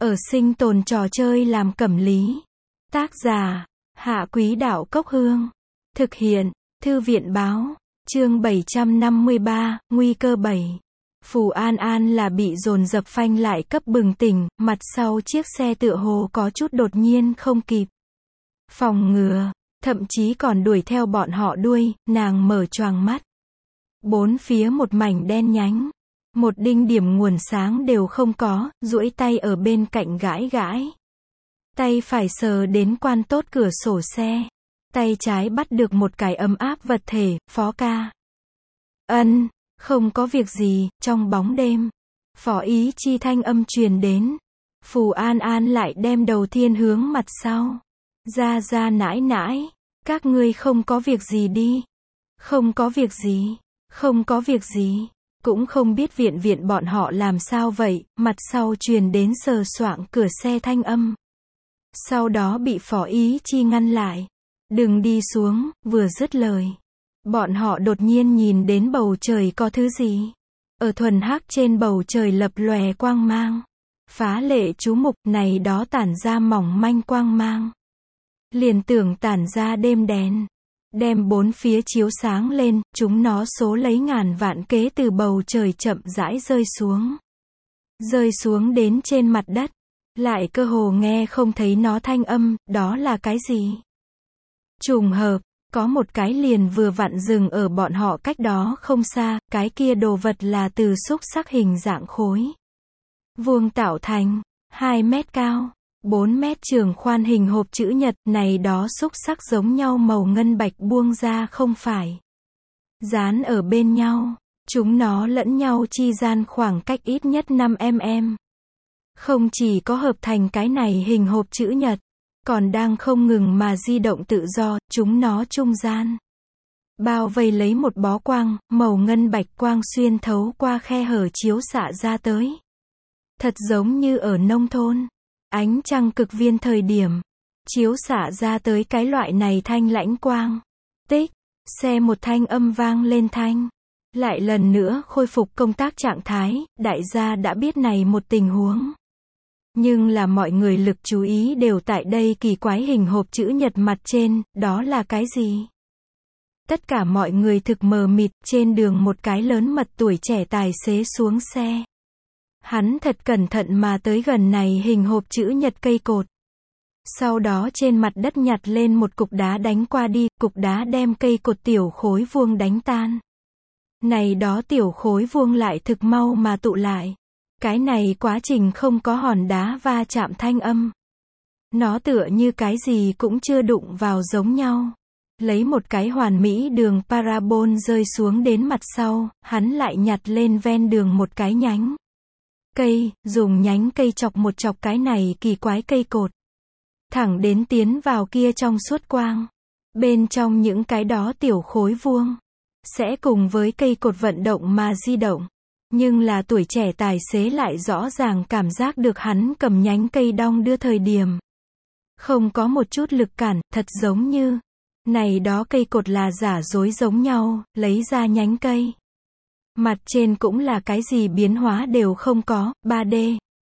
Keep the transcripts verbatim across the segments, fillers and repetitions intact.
Ở sinh tồn trò chơi làm cẩm lý. Tác giả, Hạ Quý Đạo Cốc Hương. Thực hiện, Thư viện Báo. Chương bảy trăm năm mươi ba, Nguy cơ bảy. Phù An An là bị dồn dập phanh lại cấp bừng tỉnh, mặt sau chiếc xe tựa hồ có chút đột nhiên không kịp phòng ngừa, thậm chí còn đuổi theo bọn họ đuôi, nàng mở choàng mắt. Bốn phía một mảnh đen nhánh, một đinh điểm nguồn sáng đều không có, duỗi tay ở bên cạnh gãi gãi. Tay phải sờ đến quan tốt cửa sổ xe. Tay trái bắt được một cái ấm áp vật thể, Phó ca. Ân, không có việc gì, trong bóng đêm. Phó Ý Chi thanh âm truyền đến. Phù An An lại đem đầu thiên hướng mặt sau. Ra ra nãi nãi, các ngươi không có việc gì đi. Không có việc gì, không có việc gì. Cũng không biết viện viện bọn họ làm sao vậy, mặt sau truyền đến sờ soạng cửa xe thanh âm. Sau đó bị Phó Ý Chi ngăn lại. Đừng đi xuống, vừa dứt lời. Bọn họ đột nhiên nhìn đến bầu trời có thứ gì. Ở thuần hắc trên bầu trời lập lòe quang mang. Phá lệ chú mục, này đó tản ra mỏng manh quang mang. Liền tưởng tản ra đêm đen. Đem bốn phía chiếu sáng lên, chúng nó số lấy ngàn vạn kế từ bầu trời chậm rãi rơi xuống. Rơi xuống đến trên mặt đất. Lại cơ hồ nghe không thấy nó thanh âm, đó là cái gì? Trùng hợp, có một cái liền vừa vặn dừng ở bọn họ cách đó không xa, cái kia đồ vật là từ xúc xắc hình dạng khối vuông tạo thành, hai mét cao, bốn mét trường khoan hình hộp chữ nhật, này đó xúc xắc giống nhau màu ngân bạch buông ra không phải dán ở bên nhau, chúng nó lẫn nhau chi gian khoảng cách ít nhất năm mi-li-mét. Không chỉ có hợp thành cái này hình hộp chữ nhật, còn đang không ngừng mà di động tự do, chúng nó trung gian bao vây lấy một bó quang, màu ngân bạch quang xuyên thấu qua khe hở chiếu xạ ra tới. Thật giống như ở nông thôn, ánh trăng cực viên thời điểm, chiếu xạ ra tới cái loại này thanh lãnh quang. Tích, xe một thanh âm vang lên thanh. Lại lần nữa khôi phục công tác trạng thái, đại gia đã biết này một tình huống. Nhưng là mọi người lực chú ý đều tại đây kỳ quái hình hộp chữ nhật mặt trên, đó là cái gì? Tất cả mọi người thực mờ mịt, trên đường một cái lớn mật tuổi trẻ tài xế xuống xe. Hắn thật cẩn thận mà tới gần này hình hộp chữ nhật cây cột. Sau đó trên mặt đất nhặt lên một cục đá đánh qua đi, cục đá đem cây cột tiểu khối vuông đánh tan. Này đó tiểu khối vuông lại thực mau mà tụ lại. Cái này quá trình không có hòn đá va chạm thanh âm. Nó tựa như cái gì cũng chưa đụng vào giống nhau. Lấy một cái hoàn mỹ đường parabol rơi xuống đến mặt sau, hắn lại nhặt lên ven đường một cái nhánh cây, dùng nhánh cây chọc một chọc cái này kỳ quái cây cột. Thẳng đến tiến vào kia trong suốt quang. Bên trong những cái đó tiểu khối vuông, sẽ cùng với cây cột vận động mà di động. Nhưng là tuổi trẻ tài xế lại rõ ràng cảm giác được hắn cầm nhánh cây đong đưa thời điểm. Không có một chút lực cản, thật giống như, này đó cây cột là giả dối giống nhau, lấy ra nhánh cây. Mặt trên cũng là cái gì biến hóa đều không có, ba D,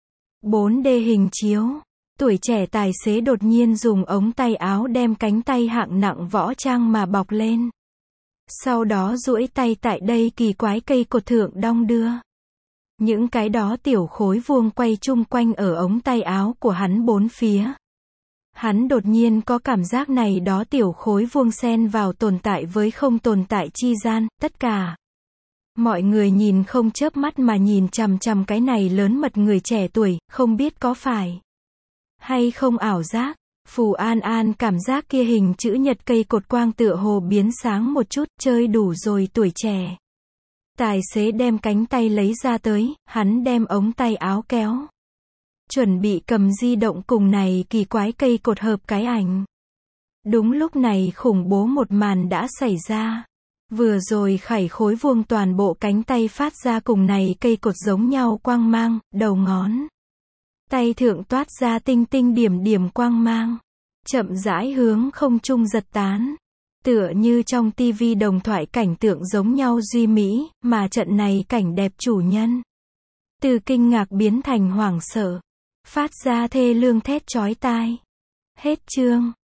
bốn D hình chiếu. Tuổi trẻ tài xế đột nhiên dùng ống tay áo đem cánh tay hạng nặng võ trang mà bọc lên. Sau đó duỗi tay tại đây kỳ quái cây cột thượng đong đưa. Những cái đó tiểu khối vuông quay chung quanh ở ống tay áo của hắn bốn phía. Hắn đột nhiên có cảm giác này đó tiểu khối vuông xen vào tồn tại với không tồn tại chi gian, tất cả. Mọi người nhìn không chớp mắt mà nhìn chằm chằm cái này lớn mật người trẻ tuổi, không biết có phải hay không ảo giác. Phù An An cảm giác kia hình chữ nhật cây cột quang tựa hồ biến sáng một chút, chơi đủ rồi tuổi trẻ. Tài xế đem cánh tay lấy ra tới, hắn đem ống tay áo kéo. Chuẩn bị cầm di động cùng này kỳ quái cây cột hợp cái ảnh. Đúng lúc này khủng bố một màn đã xảy ra. Vừa rồi khẩy khối vuông toàn bộ cánh tay phát ra cùng này cây cột giống nhau quang mang, đầu ngón tay thượng toát ra tinh tinh điểm điểm quang mang. Chậm rãi hướng không trung giật tán. Tựa như trong tivi đồng thoại cảnh tượng giống nhau duy mỹ, mà trận này cảnh đẹp chủ nhân. Từ kinh ngạc biến thành hoảng sợ. phát ra thê lương thét chói tai. Hết chương.